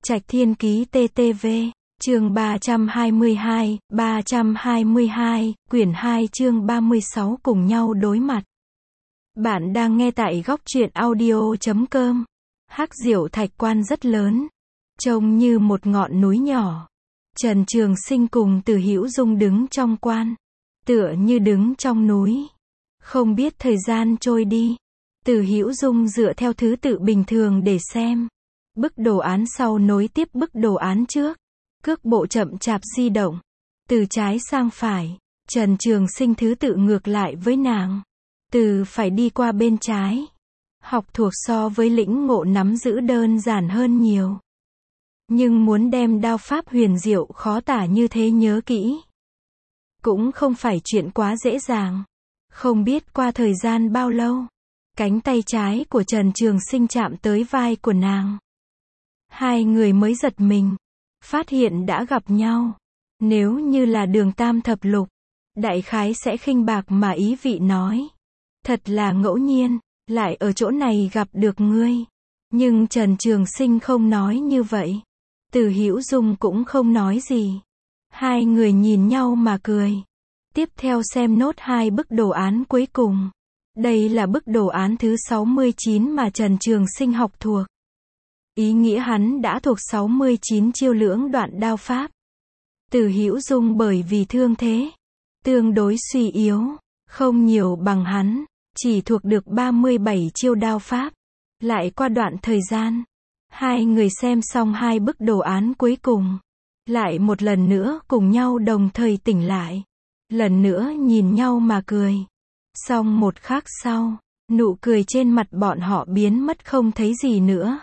Trạch Thiên Ký TTV, chương 322, quyển 2 chương 36 cùng nhau đối mặt. Bạn đang nghe tại góc truyện audio.com. Hắc Diệu Thạch Quan rất lớn, trông như một ngọn núi nhỏ. Trần Trường Sinh cùng Từ Hữu Dung đứng trong quan, tựa như đứng trong núi. Không biết thời gian trôi đi, Từ Hữu Dung dựa theo thứ tự bình thường để xem. Bức đồ án sau nối tiếp bức đồ án trước. Cước bộ chậm chạp di động, từ trái sang phải. Trần Trường Sinh thứ tự ngược lại với nàng, từ phải đi qua bên trái. Học thuộc so với lĩnh ngộ nắm giữ đơn giản hơn nhiều. Nhưng muốn đem đao pháp huyền diệu khó tả như thế nhớ kỹ, cũng không phải chuyện quá dễ dàng. Không biết qua thời gian bao lâu, cánh tay trái của Trần Trường Sinh chạm tới vai của nàng. Hai người mới giật mình, phát hiện đã gặp nhau. Nếu như là Đường Tam thập lục, đại khái sẽ khinh bạc mà ý vị nói: thật là ngẫu nhiên, lại ở chỗ này gặp được ngươi. Nhưng Trần Trường Sinh không nói như vậy. Từ Hữu Dung cũng không nói gì. Hai người nhìn nhau mà cười. Tiếp theo xem nốt hai bức đồ án cuối cùng. Đây là bức đồ án thứ 69 mà Trần Trường Sinh học thuộc. Ý nghĩa hắn đã thuộc 69 chiêu lưỡng đoạn đao pháp. Từ Hữu Dung bởi vì thương thế tương đối suy yếu, không nhiều bằng hắn, chỉ thuộc được 37 chiêu đao pháp. Lại qua đoạn thời gian, hai người xem xong hai bức đồ án cuối cùng, lại một lần nữa cùng nhau đồng thời tỉnh lại. Lần nữa nhìn nhau mà cười. Xong một khắc sau, nụ cười trên mặt bọn họ biến mất không thấy gì nữa,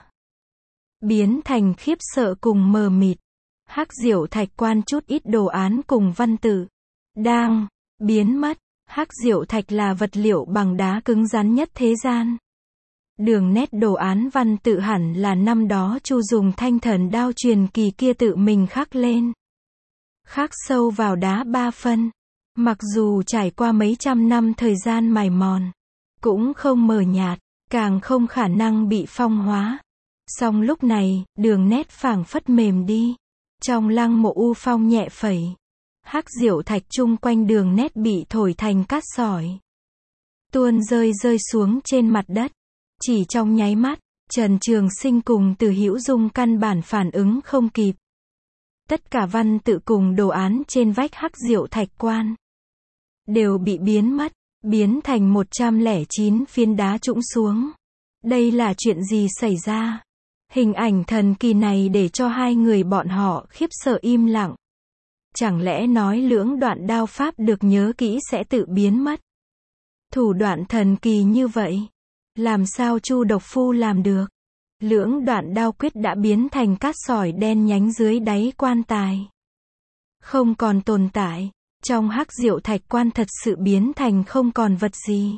biến thành khiếp sợ cùng mờ mịt. Hắc Diệu Thạch Quan chút ít đồ án cùng văn tự đang biến mất. Hắc Diệu Thạch là vật liệu bằng đá cứng rắn nhất thế gian. Đường nét đồ án văn tự hẳn là năm đó Chu dùng Thanh Thần đao truyền kỳ kia tự mình khắc lên. Khắc sâu vào đá 3 phân. Mặc dù trải qua mấy trăm năm thời gian mài mòn, cũng không mờ nhạt, càng không khả năng bị phong hóa. Song lúc này, đường nét phảng phất mềm đi. Trong lăng mộ u phong nhẹ phẩy, hắc diệu thạch chung quanh đường nét bị thổi thành cát sỏi, tuôn rơi xuống trên mặt đất. Chỉ trong nháy mắt, Trần Trường Sinh cùng Từ Hữu Dung căn bản phản ứng không kịp. Tất cả văn tự cùng đồ án trên vách hắc diệu thạch quan đều bị biến mất, biến thành 109 phiến đá trũng xuống. Đây là chuyện gì xảy ra? Hình ảnh thần kỳ này để cho hai người bọn họ khiếp sợ im lặng. Chẳng lẽ nói lưỡng đoạn đao pháp được nhớ kỹ sẽ tự biến mất? Thủ đoạn thần kỳ như vậy, làm sao Chu độc phu làm được? Lưỡng đoạn đao quyết đã biến thành cát sỏi đen nhánh dưới đáy quan tài, không còn tồn tại. Trong hắc diệu thạch quan thật sự biến thành không còn vật gì.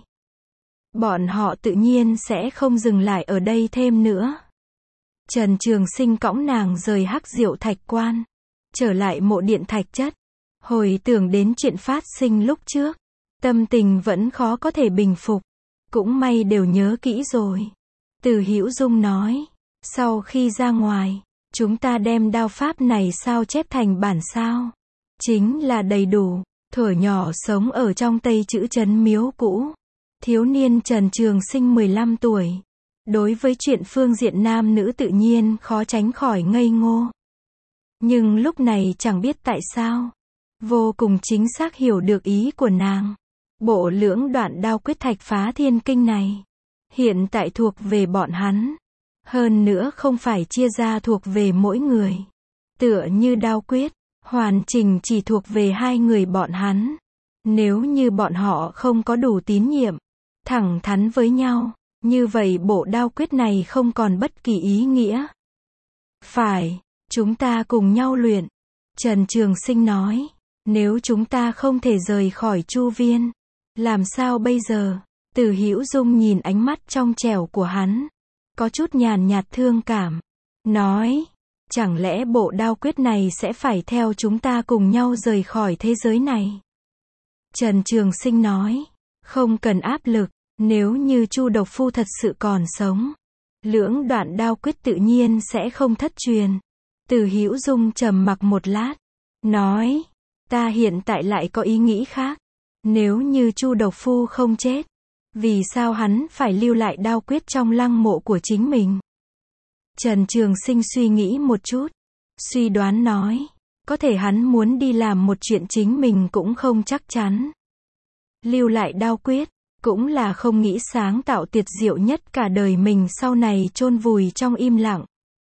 Bọn họ tự nhiên sẽ không dừng lại ở đây thêm nữa. Trần Trường Sinh cõng nàng rời hắc diệu thạch quan, trở lại mộ điện thạch chất. Hồi tưởng đến chuyện phát sinh lúc trước, tâm tình vẫn khó có thể bình phục. Cũng may đều nhớ kỹ rồi. Từ Hữu Dung nói, sau khi ra ngoài, chúng ta đem đao pháp này sao chép thành bản sao. Chính là đầy đủ. Thuở nhỏ sống ở trong Tây Chữ Trấn Miếu cũ, thiếu niên Trần Trường Sinh 15 tuổi. Đối với chuyện phương diện nam nữ tự nhiên khó tránh khỏi ngây ngô. Nhưng lúc này chẳng biết tại sao, vô cùng chính xác hiểu được ý của nàng. Bộ lưỡng đoạn đao quyết thạch phá thiên kinh này, hiện tại thuộc về bọn hắn. Hơn nữa không phải chia ra thuộc về mỗi người. Tựa như đao quyết, hoàn chỉnh chỉ thuộc về hai người bọn hắn. Nếu như bọn họ không có đủ tín nhiệm, thẳng thắn với nhau, như vậy bộ đao quyết này không còn bất kỳ ý nghĩa. Phải, chúng ta cùng nhau luyện. Trần Trường Sinh nói, nếu chúng ta không thể rời khỏi Chu viên, làm sao bây giờ? Từ Hữu Dung nhìn ánh mắt trong trẻo của hắn, có chút nhàn nhạt thương cảm, nói, chẳng lẽ bộ đao quyết này sẽ phải theo chúng ta cùng nhau rời khỏi thế giới này? Trần Trường Sinh nói, không cần áp lực, nếu như Chu độc phu thật sự còn sống, lưỡng đoạn đao quyết tự nhiên sẽ không thất truyền. Từ Hữu Dung trầm mặc một lát, nói, ta hiện tại lại có ý nghĩ khác. Nếu như Chu Độc Phu không chết, vì sao hắn phải lưu lại đao quyết trong lăng mộ của chính mình? Trần Trường Sinh suy nghĩ một chút, suy đoán nói, có thể hắn muốn đi làm một chuyện chính mình cũng không chắc chắn. Lưu lại đao quyết, cũng là không nghĩ sáng tạo tuyệt diệu nhất cả đời mình sau này chôn vùi trong im lặng.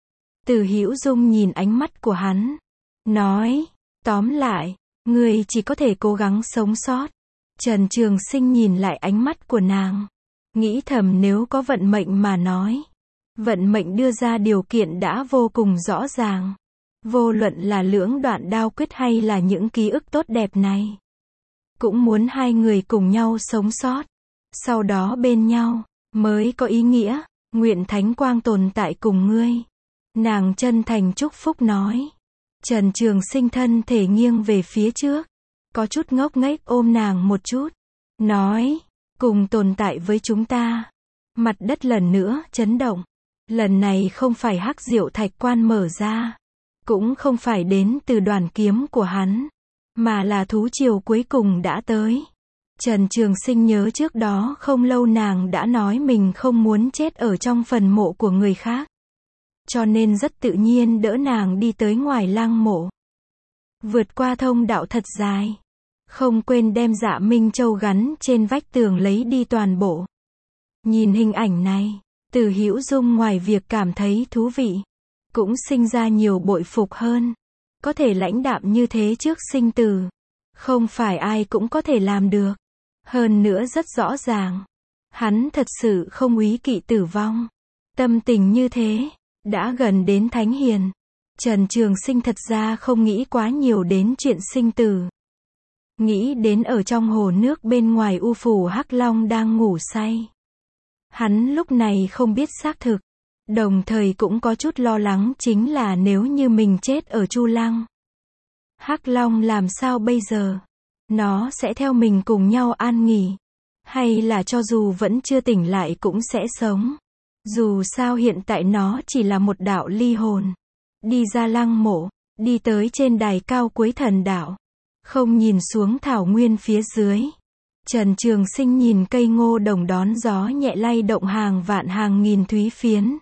Từ Hữu Dung nhìn ánh mắt của hắn, nói, tóm lại, ngươi chỉ có thể cố gắng sống sót. Trần Trường Sinh nhìn lại ánh mắt của nàng, nghĩ thầm nếu có vận mệnh mà nói. Vận mệnh đưa ra điều kiện đã vô cùng rõ ràng. Vô luận là lưỡng đoạn đao quyết hay là những ký ức tốt đẹp này, cũng muốn hai người cùng nhau sống sót. Sau đó bên nhau, mới có ý nghĩa. Nguyện Thánh Quang tồn tại cùng ngươi. Nàng chân thành chúc phúc nói. Trần Trường Sinh thân thể nghiêng về phía trước, có chút ngốc nghếch ôm nàng một chút, nói, cùng tồn tại với chúng ta. Mặt đất lần nữa chấn động. Lần này không phải Hắc Diệu Thạch Quan mở ra, cũng không phải đến từ đoàn kiếm của hắn, mà là thú triều cuối cùng đã tới. Trần Trường Sinh nhớ trước đó không lâu nàng đã nói mình không muốn chết ở trong phần mộ của người khác, cho nên rất tự nhiên đỡ nàng đi tới ngoài lăng mộ, vượt qua thông đạo thật dài, không quên đem Dạ Minh Châu gắn trên vách tường lấy đi toàn bộ. Nhìn hình ảnh này, Từ Hữu Dung ngoài việc cảm thấy thú vị, cũng sinh ra nhiều bội phục hơn. Có thể lãnh đạm như thế trước sinh tử, không phải ai cũng có thể làm được. Hơn nữa rất rõ ràng, hắn thật sự không úy kỵ tử vong. Tâm tình như thế, đã gần đến thánh hiền. Trần Trường Sinh thật ra không nghĩ quá nhiều đến chuyện sinh tử. Nghĩ đến ở trong hồ nước bên ngoài U Phủ Hắc Long đang ngủ say. Hắn lúc này không biết xác thực, đồng thời cũng có chút lo lắng chính là nếu như mình chết ở Chu Lăng, Hắc Long làm sao bây giờ? Nó sẽ theo mình cùng nhau an nghỉ, hay là cho dù vẫn chưa tỉnh lại cũng sẽ sống? Dù sao hiện tại nó chỉ là một đạo ly hồn. Đi ra lăng mộ, đi tới trên đài cao cuối thần đạo, không nhìn xuống thảo nguyên phía dưới. Trần Trường Sinh nhìn cây ngô đồng đón gió nhẹ lay động hàng vạn hàng nghìn thúy phiến.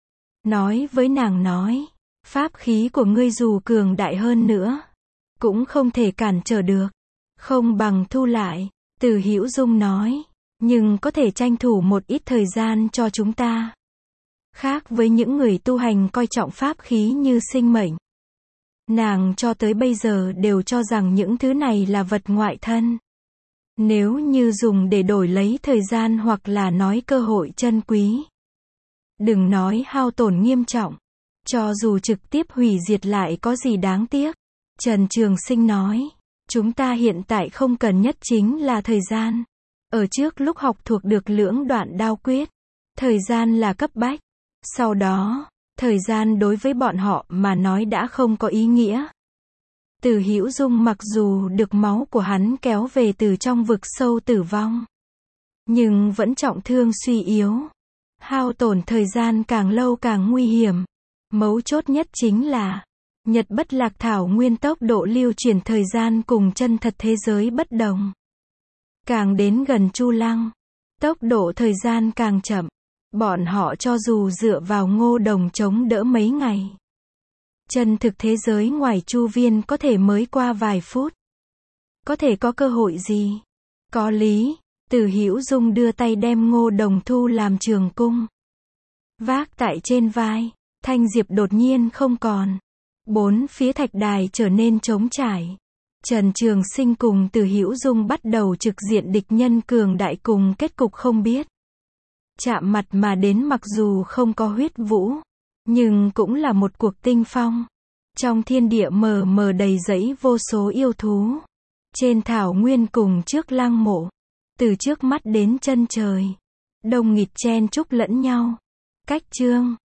Nói với nàng nói, pháp khí của ngươi dù cường đại hơn nữa, cũng không thể cản trở được. Không bằng thu lại. Từ Hữu Dung nói, nhưng có thể tranh thủ một ít thời gian cho chúng ta. Khác với những người tu hành coi trọng pháp khí như sinh mệnh, nàng cho tới bây giờ đều cho rằng những thứ này là vật ngoại thân. Nếu như dùng để đổi lấy thời gian hoặc là nói cơ hội chân quý, đừng nói hao tổn nghiêm trọng, cho dù trực tiếp hủy diệt lại có gì đáng tiếc. Trần Trường Sinh nói, chúng ta hiện tại không cần nhất chính là thời gian. Ở trước lúc học thuộc được lưỡng đoạn đao quyết, thời gian là cấp bách. Sau đó, thời gian đối với bọn họ mà nói đã không có ý nghĩa. Từ Hữu Dung mặc dù được máu của hắn kéo về từ trong vực sâu tử vong, nhưng vẫn trọng thương suy yếu. Hao tổn thời gian càng lâu càng nguy hiểm. Mấu chốt nhất chính là Nhật Bất Lạc Thảo Nguyên tốc độ lưu chuyển thời gian cùng chân thật thế giới bất đồng. Càng đến gần Chu Lăng, tốc độ thời gian càng chậm. Bọn họ cho dù dựa vào ngô đồng chống đỡ mấy ngày, chân thực thế giới ngoài chu viên có thể mới qua vài phút. Có thể có cơ hội gì? Có lý. Từ Hữu Dung đưa tay đem ngô đồng thu làm trường cung, vác tại trên vai. Thanh diệp đột nhiên không còn. Bốn phía thạch đài trở nên trống trải. Trần Trường Sinh cùng Từ Hữu Dung bắt đầu trực diện địch nhân cường đại cùng kết cục không biết. Chạm mặt mà đến mặc dù không có huyết vũ, nhưng cũng là một cuộc tinh phong. Trong thiên địa mờ mờ đầy rẫy vô số yêu thú. Trên thảo nguyên cùng trước lăng mộ, từ trước mắt đến chân trời, đông nghịt chen chúc lẫn nhau. Cách chương